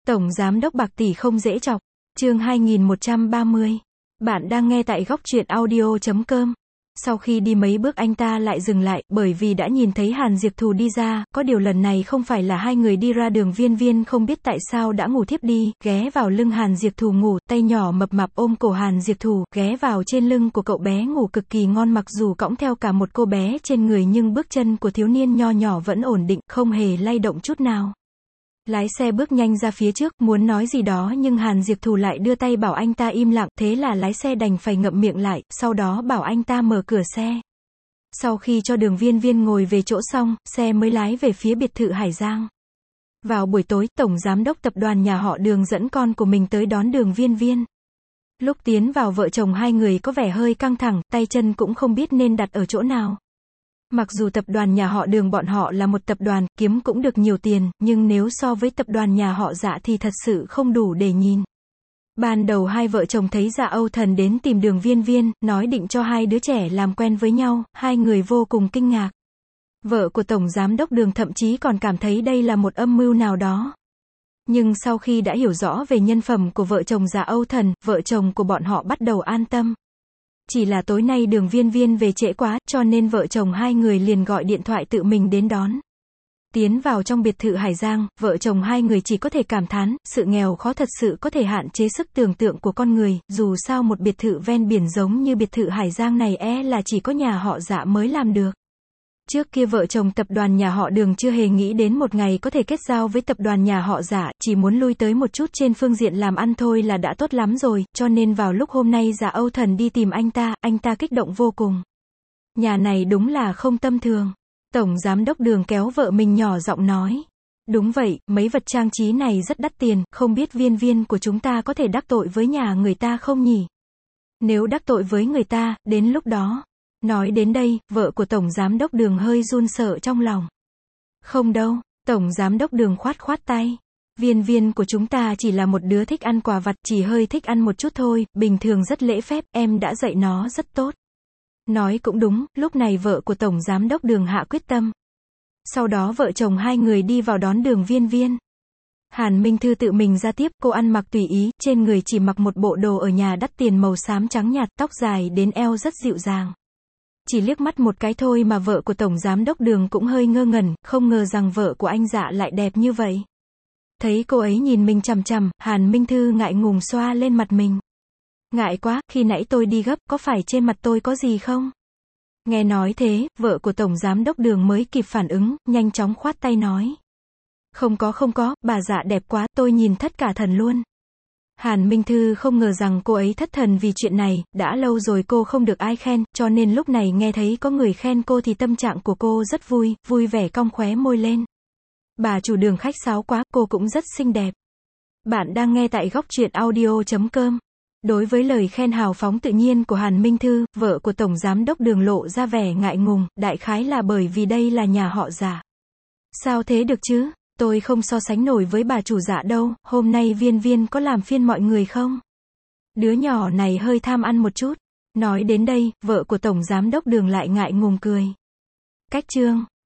Tổng Giám đốc bạc tỷ không dễ chọc. Chương 2130. Bạn đang nghe tại góc truyện audio.com. Sau khi đi mấy bước anh ta lại dừng lại, bởi vì đã nhìn thấy Hàn Diệp Thù đi ra, có điều lần này không phải là hai người đi ra đường. Viên Viên không biết tại sao đã ngủ thiếp đi, ghé vào lưng Hàn Diệp Thù ngủ, tay nhỏ mập mạp ôm cổ Hàn Diệp Thù, ghé vào trên lưng của cậu bé ngủ cực kỳ ngon. Mặc dù cõng theo cả một cô bé trên người nhưng bước chân của thiếu niên nho nhỏ vẫn ổn định, không hề lay động chút nào. Lái xe bước nhanh ra phía trước, muốn nói gì đó nhưng Hàn Diệp Thù lại đưa tay bảo anh ta im lặng, thế là lái xe đành phải ngậm miệng lại, sau đó bảo anh ta mở cửa xe. Sau khi cho Đường Viên Viên ngồi về chỗ xong, xe mới lái về phía biệt thự Hải Giang. Vào buổi tối, Tổng Giám đốc tập đoàn nhà họ Đường dẫn con của mình tới đón Đường Viên Viên. Lúc tiến vào vợ chồng hai người có vẻ hơi căng thẳng, tay chân cũng không biết nên đặt ở chỗ nào. Mặc dù tập đoàn nhà họ Đường bọn họ là một tập đoàn, kiếm cũng được nhiều tiền, nhưng nếu so với tập đoàn nhà họ Dạ thì thật sự không đủ để nhìn. Ban đầu hai vợ chồng thấy Dạ Âu Thần đến tìm Đường Viên Viên, nói định cho hai đứa trẻ làm quen với nhau, hai người vô cùng kinh ngạc. Vợ của Tổng Giám đốc Đường thậm chí còn cảm thấy đây là một âm mưu nào đó. Nhưng sau khi đã hiểu rõ về nhân phẩm của vợ chồng Dạ Âu Thần, vợ chồng của bọn họ bắt đầu an tâm. Chỉ là tối nay Đường Viên Viên về trễ quá, cho nên vợ chồng hai người liền gọi điện thoại tự mình đến đón. Tiến vào trong biệt thự Hải Giang, vợ chồng hai người chỉ có thể cảm thán, sự nghèo khó thật sự có thể hạn chế sức tưởng tượng của con người, dù sao một biệt thự ven biển giống như biệt thự Hải Giang này là chỉ có nhà họ Dạ mới làm được. Trước kia vợ chồng tập đoàn nhà họ Đường chưa hề nghĩ đến một ngày có thể kết giao với tập đoàn nhà họ Dạ, chỉ muốn lui tới một chút trên phương diện làm ăn thôi là đã tốt lắm rồi, cho nên vào lúc hôm nay Dạ Âu Thần đi tìm anh ta kích động vô cùng. Nhà này đúng là không tầm thường. Tổng Giám đốc Đường kéo vợ mình nhỏ giọng nói. Đúng vậy, mấy vật trang trí này rất đắt tiền, không biết Viên Viên của chúng ta có thể đắc tội với nhà người ta không nhỉ? Nếu đắc tội với người ta, đến lúc đó. Nói đến đây, vợ của Tổng Giám đốc Đường hơi run sợ trong lòng. Không đâu, Tổng Giám đốc Đường khoát khoát tay. Viên Viên của chúng ta chỉ là một đứa thích ăn quà vặt, chỉ hơi thích ăn một chút thôi, bình thường rất lễ phép, em đã dạy nó rất tốt. Nói cũng đúng, lúc này vợ của Tổng Giám đốc Đường hạ quyết tâm. Sau đó vợ chồng hai người đi vào đón Đường Viên Viên. Hàn Minh Thư tự mình ra tiếp, cô ăn mặc tùy ý, trên người chỉ mặc một bộ đồ ở nhà đắt tiền màu xám trắng nhạt, tóc dài đến eo rất dịu dàng. Chỉ liếc mắt một cái thôi mà vợ của Tổng Giám đốc Đường cũng hơi ngơ ngẩn, không ngờ rằng vợ của anh Dạ lại đẹp như vậy. Thấy cô ấy nhìn mình chằm chằm, Hàn Minh Thư ngại ngùng xoa lên mặt mình. Ngại quá, khi nãy tôi đi gấp, có phải trên mặt tôi có gì không? Nghe nói thế, vợ của Tổng Giám đốc Đường mới kịp phản ứng, nhanh chóng khoát tay nói. Không có, bà Dạ đẹp quá, tôi nhìn thất cả thần luôn. Hàn Minh Thư không ngờ rằng cô ấy thất thần vì chuyện này, đã lâu rồi cô không được ai khen, cho nên lúc này nghe thấy có người khen cô thì tâm trạng của cô rất vui, vui vẻ cong khóe môi lên. Bà chủ Đường khách sáo quá, cô cũng rất xinh đẹp. Bạn đang nghe tại góc truyện audio.com. Đối với lời khen hào phóng tự nhiên của Hàn Minh Thư, vợ của Tổng Giám đốc Đường lộ ra vẻ ngại ngùng, đại khái là bởi vì đây là nhà họ Dạ. Sao thế được chứ? Tôi không so sánh nổi với bà chủ Dạ đâu, hôm nay Viên Viên có làm phiền mọi người không? Đứa nhỏ này hơi tham ăn một chút. Nói đến đây, vợ của Tổng Giám đốc Đường lại ngại ngùng cười. Cách chương